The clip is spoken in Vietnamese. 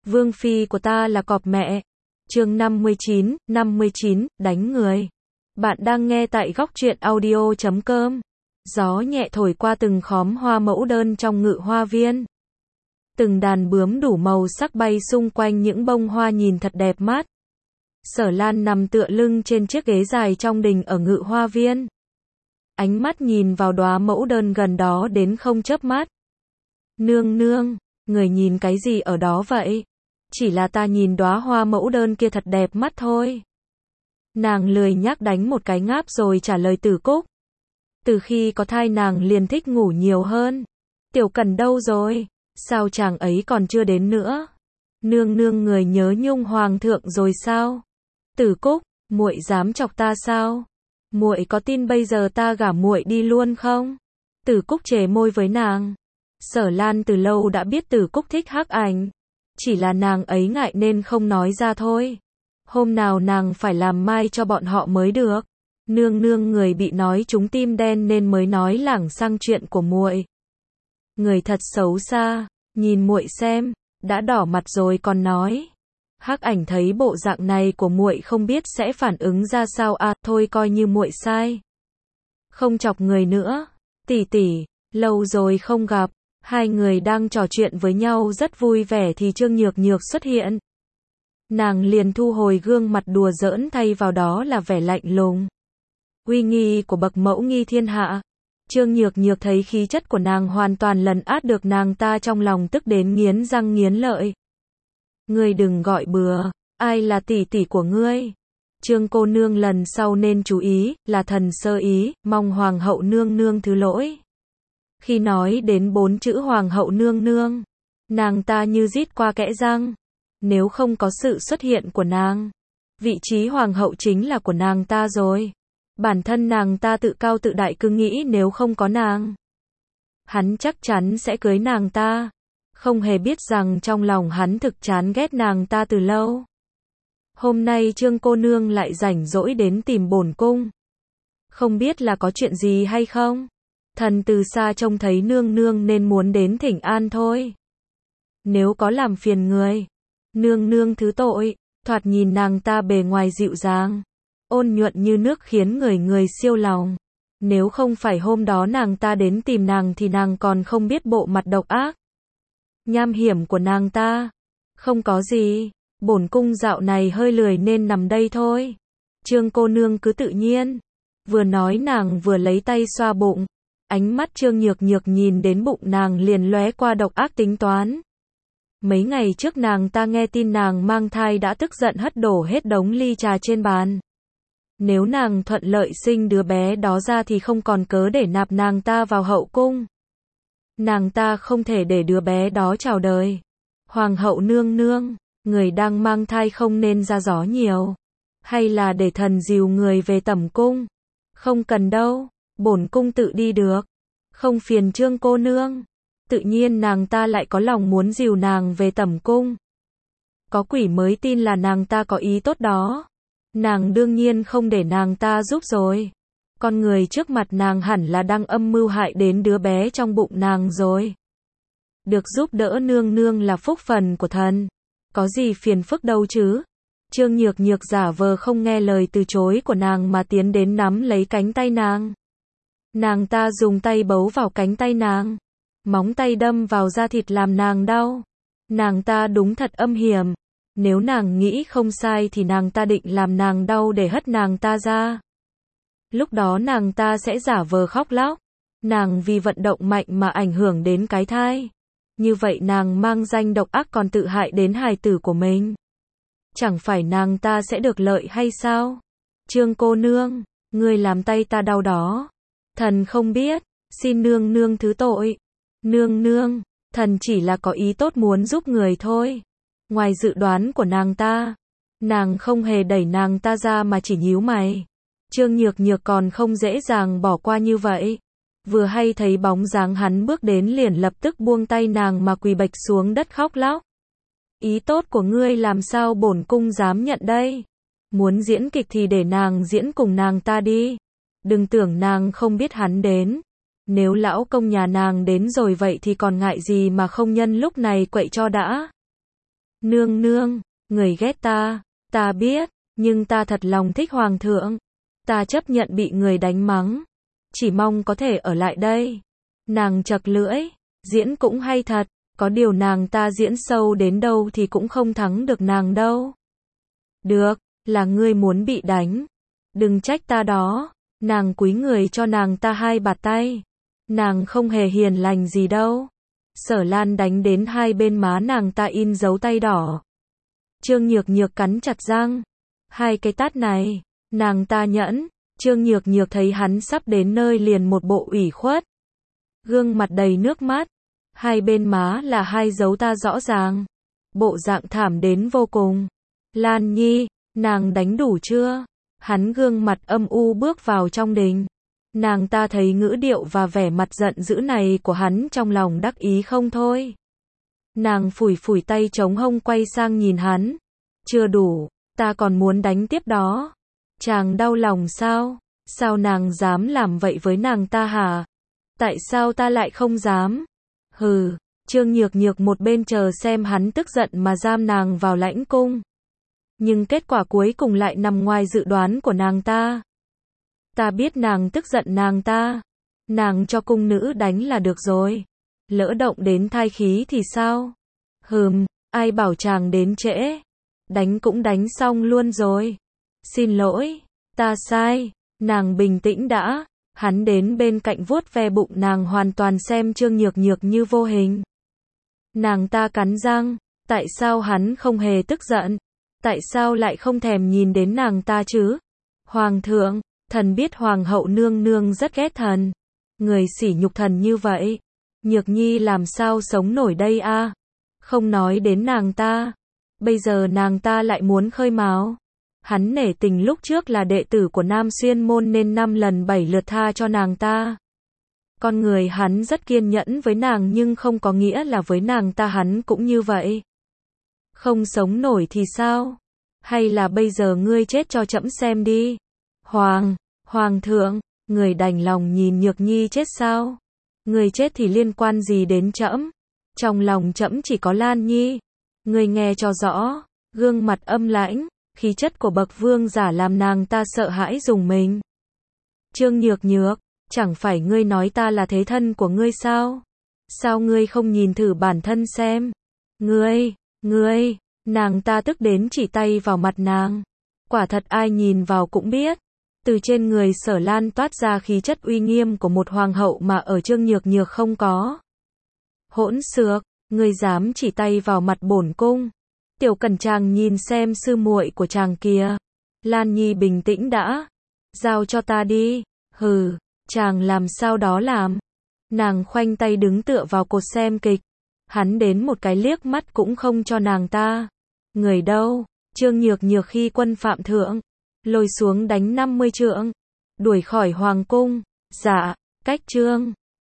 Vương phi của ta là cọp mẹ. Chương 59, đánh người. Bạn đang nghe tại góc truyện audio.com. Gió nhẹ thổi qua từng khóm hoa mẫu đơn trong ngự hoa viên. Từng đàn bướm đủ màu sắc bay xung quanh những bông hoa nhìn thật đẹp mắt. Sở Lan nằm tựa lưng trên chiếc ghế dài trong đình ở ngự hoa viên. Ánh mắt nhìn vào đóa mẫu đơn gần đó đến không chớp mắt. Nương nương, người nhìn cái gì ở đó vậy? Chỉ là ta nhìn đóa hoa mẫu đơn kia thật đẹp mắt thôi. Nàng lười nhác đánh một cái ngáp rồi trả lời Tử Cúc. Từ khi có thai nàng liền thích ngủ nhiều hơn. Tiểu Cần đâu rồi? Sao chàng ấy còn chưa đến nữa? Nương nương người nhớ nhung hoàng thượng rồi sao? Tử Cúc, muội dám chọc ta sao? Muội có tin bây giờ ta gả muội đi luôn không? Tử Cúc chề môi với nàng. Sở Lan từ lâu đã biết Tử Cúc thích Hắc Ảnh, chỉ là nàng ấy ngại nên không nói ra thôi. Hôm nào nàng phải làm mai cho bọn họ mới được. Nương nương người bị nói trúng tim đen nên mới nói lảng sang chuyện của muội. Người thật xấu xa, nhìn muội xem, đã đỏ mặt rồi còn nói. Hắc Ảnh thấy bộ dạng này của muội không biết sẽ phản ứng ra sao à, thôi coi như muội sai. Không chọc người nữa. Tỷ tỷ, lâu rồi không gặp. Hai người đang trò chuyện với nhau rất vui vẻ thì Trương Nhược Nhược xuất hiện. Nàng liền thu hồi gương mặt đùa giỡn thay vào đó là vẻ lạnh lùng, uy nghi của bậc mẫu nghi thiên hạ. Trương Nhược Nhược thấy khí chất của nàng hoàn toàn lấn át được nàng ta, trong lòng tức đến nghiến răng nghiến lợi. Ngươi đừng gọi bừa, ai là tỷ tỷ của ngươi? Trương cô nương lần sau nên chú ý, là thần sơ ý, mong hoàng hậu nương nương thứ lỗi. Khi nói đến 4 chữ hoàng hậu nương nương, nàng ta như rít qua kẽ răng. Nếu không có sự xuất hiện của nàng, vị trí hoàng hậu chính là của nàng ta rồi. Bản thân nàng ta tự cao tự đại, cứ nghĩ nếu không có nàng, hắn chắc chắn sẽ cưới nàng ta. Không hề biết rằng trong lòng hắn thực chán ghét nàng ta từ lâu. Hôm nay Trương cô nương lại rảnh rỗi đến tìm bổn cung. Không biết là có chuyện gì hay không? Thần từ xa trông thấy nương nương nên muốn đến thỉnh an thôi. Nếu có làm phiền người, nương nương thứ tội. Thoạt nhìn nàng ta bề ngoài dịu dàng, ôn nhuận như nước khiến người siêu lòng. Nếu không phải hôm đó nàng ta đến tìm nàng thì nàng còn không biết bộ mặt độc ác, nham hiểm của nàng ta. Không có gì, bổn cung dạo này hơi lười nên nằm đây thôi. Trương cô nương cứ tự nhiên. Vừa nói nàng vừa lấy tay xoa bụng. Ánh mắt Trương Nhược Nhược nhìn đến bụng nàng liền lóe qua độc ác tính toán. Mấy ngày trước nàng ta nghe tin nàng mang thai đã tức giận hất đổ hết đống ly trà trên bàn. Nếu nàng thuận lợi sinh đứa bé đó ra thì không còn cớ để nạp nàng ta vào hậu cung. Nàng ta không thể để đứa bé đó chào đời. Hoàng hậu nương nương, người đang mang thai không nên ra gió nhiều. Hay là để thần dìu người về tẩm cung? Không cần đâu, bổn cung tự đi được. Không phiền Trương cô nương. Tự nhiên nàng ta lại có lòng muốn dìu nàng về tẩm cung. Có quỷ mới tin là nàng ta có ý tốt đó. Nàng đương nhiên không để nàng ta giúp rồi. Con người trước mặt nàng hẳn là đang âm mưu hại đến đứa bé trong bụng nàng rồi. Được giúp đỡ nương nương là phúc phần của thần. Có gì phiền phức đâu chứ. Trương Nhược Nhược giả vờ không nghe lời từ chối của nàng mà tiến đến nắm lấy cánh tay nàng. Nàng ta dùng tay bấu vào cánh tay nàng. Móng tay đâm vào da thịt làm nàng đau. Nàng ta đúng thật âm hiểm. Nếu nàng nghĩ không sai thì nàng ta định làm nàng đau để hất nàng ta ra. Lúc đó nàng ta sẽ giả vờ khóc lóc. Nàng vì vận động mạnh mà ảnh hưởng đến cái thai. Như vậy nàng mang danh độc ác còn tự hại đến hài tử của mình. Chẳng phải nàng ta sẽ được lợi hay sao? Trương cô nương, ngươi làm tay ta đau đó. Thần không biết, xin nương nương thứ tội. Nương nương, thần chỉ là có ý tốt muốn giúp người thôi. Ngoài dự đoán của nàng ta, nàng không hề đẩy nàng ta ra mà chỉ nhíu mày. Trương Nhược Nhược còn không dễ dàng bỏ qua như vậy. Vừa hay thấy bóng dáng hắn bước đến liền lập tức buông tay nàng mà quỳ bạch xuống đất khóc lóc. Ý tốt của ngươi làm sao bổn cung dám nhận đây? Muốn diễn kịch thì để nàng diễn cùng nàng ta đi. Đừng tưởng nàng không biết hắn đến. Nếu lão công nhà nàng đến rồi vậy thì còn ngại gì mà không nhân lúc này quậy cho đã. Nương nương, người ghét ta biết, nhưng ta thật lòng thích hoàng thượng. Ta chấp nhận bị người đánh mắng, chỉ mong có thể ở lại đây. Nàng chật lưỡi, diễn cũng hay thật, có điều nàng ta diễn sâu đến đâu thì cũng không thắng được nàng đâu. Được, là ngươi muốn bị đánh. Đừng trách ta đó. Nàng cúi người cho nàng ta 2 bạt tay. Nàng không hề hiền lành gì đâu. Sở Lan đánh đến 2 bên má nàng ta in dấu tay đỏ. Trương Nhược Nhược cắn chặt răng. 2 cái tát này, nàng ta nhẫn. Trương Nhược Nhược thấy hắn sắp đến nơi liền một bộ ủy khuất. Gương mặt đầy nước mắt. 2 bên má là 2 dấu ta rõ ràng. Bộ dạng thảm đến vô cùng. Lan Nhi, nàng đánh đủ chưa? Hắn gương mặt âm u bước vào trong đình. Nàng ta thấy ngữ điệu và vẻ mặt giận dữ này của hắn trong lòng đắc ý không thôi. Nàng phủi phủi tay trống hông quay sang nhìn hắn. Chưa đủ, ta còn muốn đánh tiếp đó. Chàng đau lòng sao? Sao nàng dám làm vậy với nàng ta hả? Tại sao ta lại không dám? Hừ, Trương Nhược Nhược một bên chờ xem hắn tức giận mà giam nàng vào lãnh cung. Nhưng kết quả cuối cùng lại nằm ngoài dự đoán của nàng ta. Ta biết nàng tức giận nàng ta. Nàng cho cung nữ đánh là được rồi. Lỡ động đến thai khí thì sao? Ai bảo chàng đến trễ. Đánh cũng đánh xong luôn rồi. Xin lỗi, ta sai. Nàng bình tĩnh đã. Hắn đến bên cạnh vuốt ve bụng nàng hoàn toàn xem Trương Nhược Nhược như vô hình. Nàng ta cắn răng. Tại sao hắn không hề tức giận? Tại sao lại không thèm nhìn đến nàng ta chứ? Hoàng thượng, thần biết hoàng hậu nương nương rất ghét thần. Người sỉ nhục thần như vậy. Nhược Nhi làm sao sống nổi đây a? Không nói đến nàng ta. Bây giờ nàng ta lại muốn khơi mào. Hắn nể tình lúc trước là đệ tử của Nam Xuyên môn nên 5 lần 7 lượt tha cho nàng ta. Con người hắn rất kiên nhẫn với nàng nhưng không có nghĩa là với nàng ta hắn cũng như vậy. Không sống nổi thì sao? Hay là bây giờ ngươi chết cho trẫm xem đi. Hoàng thượng, người đành lòng nhìn Nhược Nhi chết sao? Người chết thì liên quan gì đến trẫm? Trong lòng trẫm chỉ có Lan Nhi. Ngươi nghe cho rõ, gương mặt âm lãnh, khí chất của bậc vương giả làm nàng ta sợ hãi rùng mình. Trương Nhược Nhược, chẳng phải ngươi nói ta là thế thân của ngươi sao? Sao ngươi không nhìn thử bản thân xem? Ngươi, nàng ta tức đến chỉ tay vào mặt nàng. Quả thật ai nhìn vào cũng biết. Từ trên người Sở Lan toát ra khí chất uy nghiêm của một hoàng hậu mà ở Trương Nhược Nhược không có. Hỗn xược, ngươi dám chỉ tay vào mặt bổn cung. Tiểu Cẩn chàng nhìn xem sư muội của chàng kìa. Lan Nhi bình tĩnh đã. Giao cho ta đi. Chàng làm sao đó làm. Nàng khoanh tay đứng tựa vào cột xem kịch. Hắn đến một cái liếc mắt cũng không cho nàng ta. Người đâu? Trương Nhược Nhược khi quân phạm thượng. Lôi xuống đánh 50 trượng. Đuổi khỏi hoàng cung. Dạ, cách trương.